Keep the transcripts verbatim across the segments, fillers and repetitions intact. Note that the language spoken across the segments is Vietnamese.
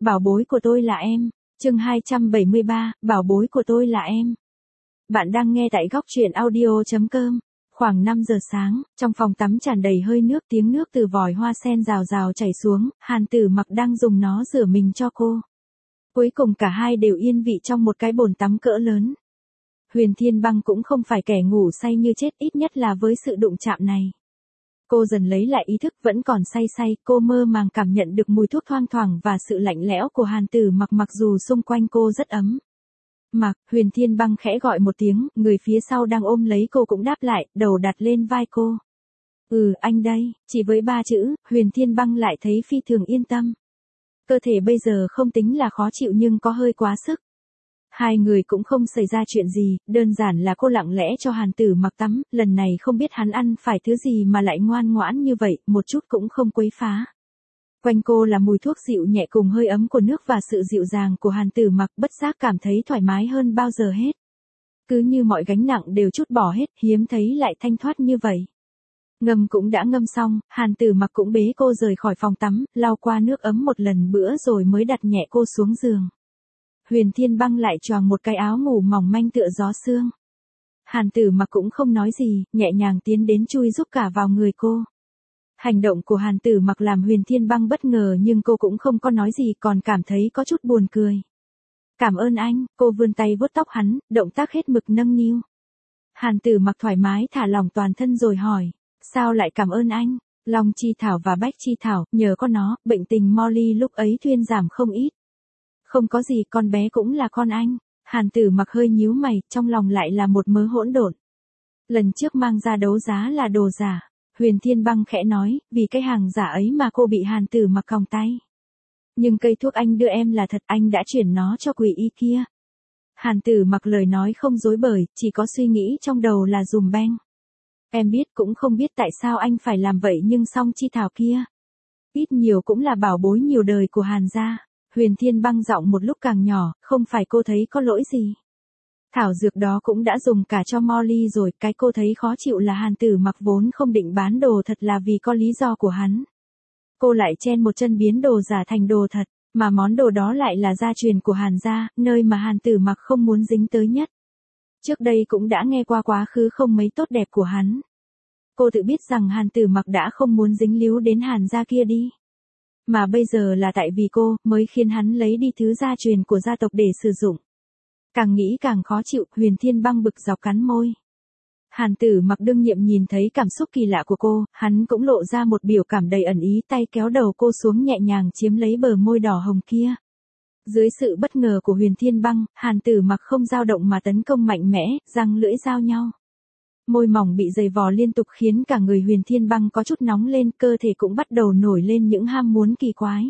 bảo bối của tôi là em. Chương hai trăm bảy mươi ba, bảo bối của tôi là em. Bạn đang nghe tại góc truyện audio chấm com. Khoảng năm giờ sáng, trong phòng tắm tràn đầy hơi nước, tiếng nước từ vòi hoa sen rào rào chảy xuống, Hàn Tử Mặc đang dùng nó rửa mình cho cô. Cuối cùng cả hai đều yên vị trong một cái bồn tắm cỡ lớn. Huyền Thiên Băng cũng không phải kẻ ngủ say như chết, ít nhất là với sự đụng chạm này. Cô dần lấy lại ý thức, vẫn còn say say, cô mơ màng cảm nhận được mùi thuốc thoang thoảng và sự lạnh lẽo của Hàn Tử Mặc, mặc dù xung quanh cô rất ấm. Mặc, Huyền Thiên Băng khẽ gọi một tiếng, người phía sau đang ôm lấy cô cũng đáp lại, đầu đặt lên vai cô. Ừ, anh đây. Chỉ với ba chữ, Huyền Thiên Băng lại thấy phi thường yên tâm. Cơ thể bây giờ không tính là khó chịu nhưng có hơi quá sức. Hai người cũng không xảy ra chuyện gì, đơn giản là cô lặng lẽ cho Hàn Tử Mặc tắm, lần này không biết hắn ăn phải thứ gì mà lại ngoan ngoãn như vậy, một chút cũng không quấy phá. Quanh cô là mùi thuốc dịu nhẹ cùng hơi ấm của nước và sự dịu dàng của Hàn Tử Mặc, bất giác cảm thấy thoải mái hơn bao giờ hết. Cứ như mọi gánh nặng đều trút bỏ hết, hiếm thấy lại thanh thoát như vậy. Ngâm cũng đã ngâm xong, Hàn Tử Mặc cũng bế cô rời khỏi phòng tắm, lau qua nước ấm một lần bữa rồi mới đặt nhẹ cô xuống giường. Huyền Thiên Băng lại choàng một cái áo ngủ mỏng manh tựa gió sương. Hàn Tử Mặc cũng không nói gì, nhẹ nhàng tiến đến chui giúp cả vào người cô. Hành động của Hàn Tử Mặc làm Huyền Thiên Băng bất ngờ nhưng cô cũng không có nói gì, còn cảm thấy có chút buồn cười. Cảm ơn anh, cô vươn tay vuốt tóc hắn, động tác hết mực nâng niu. Hàn Tử Mặc thoải mái thả lỏng toàn thân rồi hỏi, sao lại cảm ơn anh? Long Chi Thảo và Bách Chi Thảo, nhờ có nó, bệnh tình Molly lúc ấy thuyên giảm không ít. Không có gì, con bé cũng là con anh. Hàn Tử Mặc hơi nhíu mày, trong lòng lại là một mớ hỗn độn. Lần trước mang ra đấu giá là đồ giả. Huyền Thiên Băng khẽ nói, vì cái hàng giả ấy mà cô bị Hàn Tử Mặc còng tay. Nhưng cây thuốc anh đưa em là thật, anh đã chuyển nó cho quỷ y kia. Hàn Tử Mặc lời nói không dối bời, chỉ có suy nghĩ trong đầu là dùm beng. Em biết, cũng không biết tại sao anh phải làm vậy nhưng Song Chi Thảo kia. Ít nhiều cũng là bảo bối nhiều đời của Hàn gia. Huyền Thiên Băng giọng một lúc càng nhỏ, không phải cô thấy có lỗi gì. Thảo dược đó cũng đã dùng cả cho Molly rồi, cái cô thấy khó chịu là Hàn Tử Mặc vốn không định bán đồ thật là vì có lý do của hắn. Cô lại chen một chân biến đồ giả thành đồ thật, mà món đồ đó lại là gia truyền của Hàn gia, nơi mà Hàn Tử Mặc không muốn dính tới nhất. Trước đây cũng đã nghe qua quá khứ không mấy tốt đẹp của hắn. Cô tự biết rằng Hàn Tử Mặc đã không muốn dính líu đến Hàn gia kia đi. Mà bây giờ là tại vì cô, mới khiến hắn lấy đi thứ gia truyền của gia tộc để sử dụng. Càng nghĩ càng khó chịu, Huyền Thiên Băng bực dọc cắn môi. Hàn Tử Mặc đương nhiệm nhìn thấy cảm xúc kỳ lạ của cô, hắn cũng lộ ra một biểu cảm đầy ẩn ý, tay kéo đầu cô xuống nhẹ nhàng chiếm lấy bờ môi đỏ hồng kia. Dưới sự bất ngờ của Huyền Thiên Băng, Hàn Tử Mặc không dao động mà tấn công mạnh mẽ, răng lưỡi giao nhau. Môi mỏng bị giày vò liên tục khiến cả người Huyền Thiên Băng có chút nóng lên, cơ thể cũng bắt đầu nổi lên những ham muốn kỳ quái.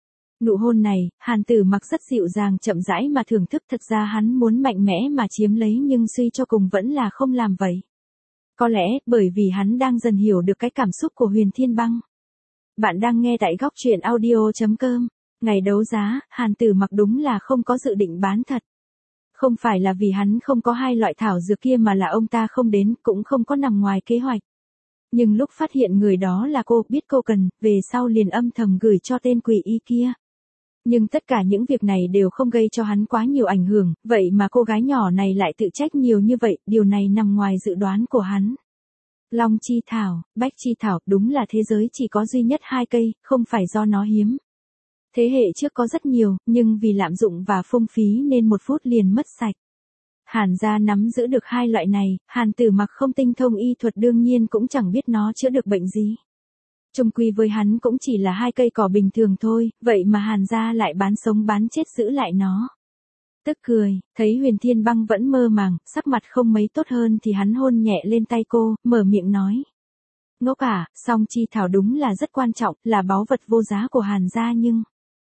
Nụ hôn này, Hàn Tử Mặc rất dịu dàng chậm rãi mà thưởng thức, thật ra hắn muốn mạnh mẽ mà chiếm lấy nhưng suy cho cùng vẫn là không làm vậy. Có lẽ, bởi vì hắn đang dần hiểu được cái cảm xúc của Huyền Thiên Băng. Bạn đang nghe tại góc truyện audio chấm com. Ngày đấu giá, Hàn Tử Mặc đúng là không có dự định bán thật. Không phải là vì hắn không có hai loại thảo dược kia mà là ông ta không đến, cũng không có nằm ngoài kế hoạch. Nhưng lúc phát hiện người đó là cô, biết cô cần, về sau liền âm thầm gửi cho tên quỷ y kia. Nhưng tất cả những việc này đều không gây cho hắn quá nhiều ảnh hưởng, vậy mà cô gái nhỏ này lại tự trách nhiều như vậy, điều này nằm ngoài dự đoán của hắn. Long Chi Thảo, Bách Chi Thảo, đúng là thế giới chỉ có duy nhất hai cây, không phải do nó hiếm. Thế hệ trước có rất nhiều, nhưng vì lạm dụng và phung phí nên một phút liền mất sạch. Hàn gia nắm giữ được hai loại này, Hàn Tử Mặc không tinh thông y thuật đương nhiên cũng chẳng biết nó chữa được bệnh gì. Chung quy với hắn cũng chỉ là hai cây cỏ bình thường thôi, vậy mà Hàn gia lại bán sống bán chết giữ lại nó. Tức cười, thấy Huyền Thiên Băng vẫn mơ màng, sắc mặt không mấy tốt hơn thì hắn hôn nhẹ lên tay cô, mở miệng nói. Ngốc à, Song Chi Thảo đúng là rất quan trọng, là báu vật vô giá của Hàn gia nhưng...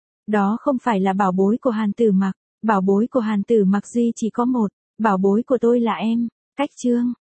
Đó không phải là bảo bối của Hàn Tử Mặc, bảo bối của Hàn Tử Mặc duy chỉ có một, bảo bối của tôi là em. Cách chương.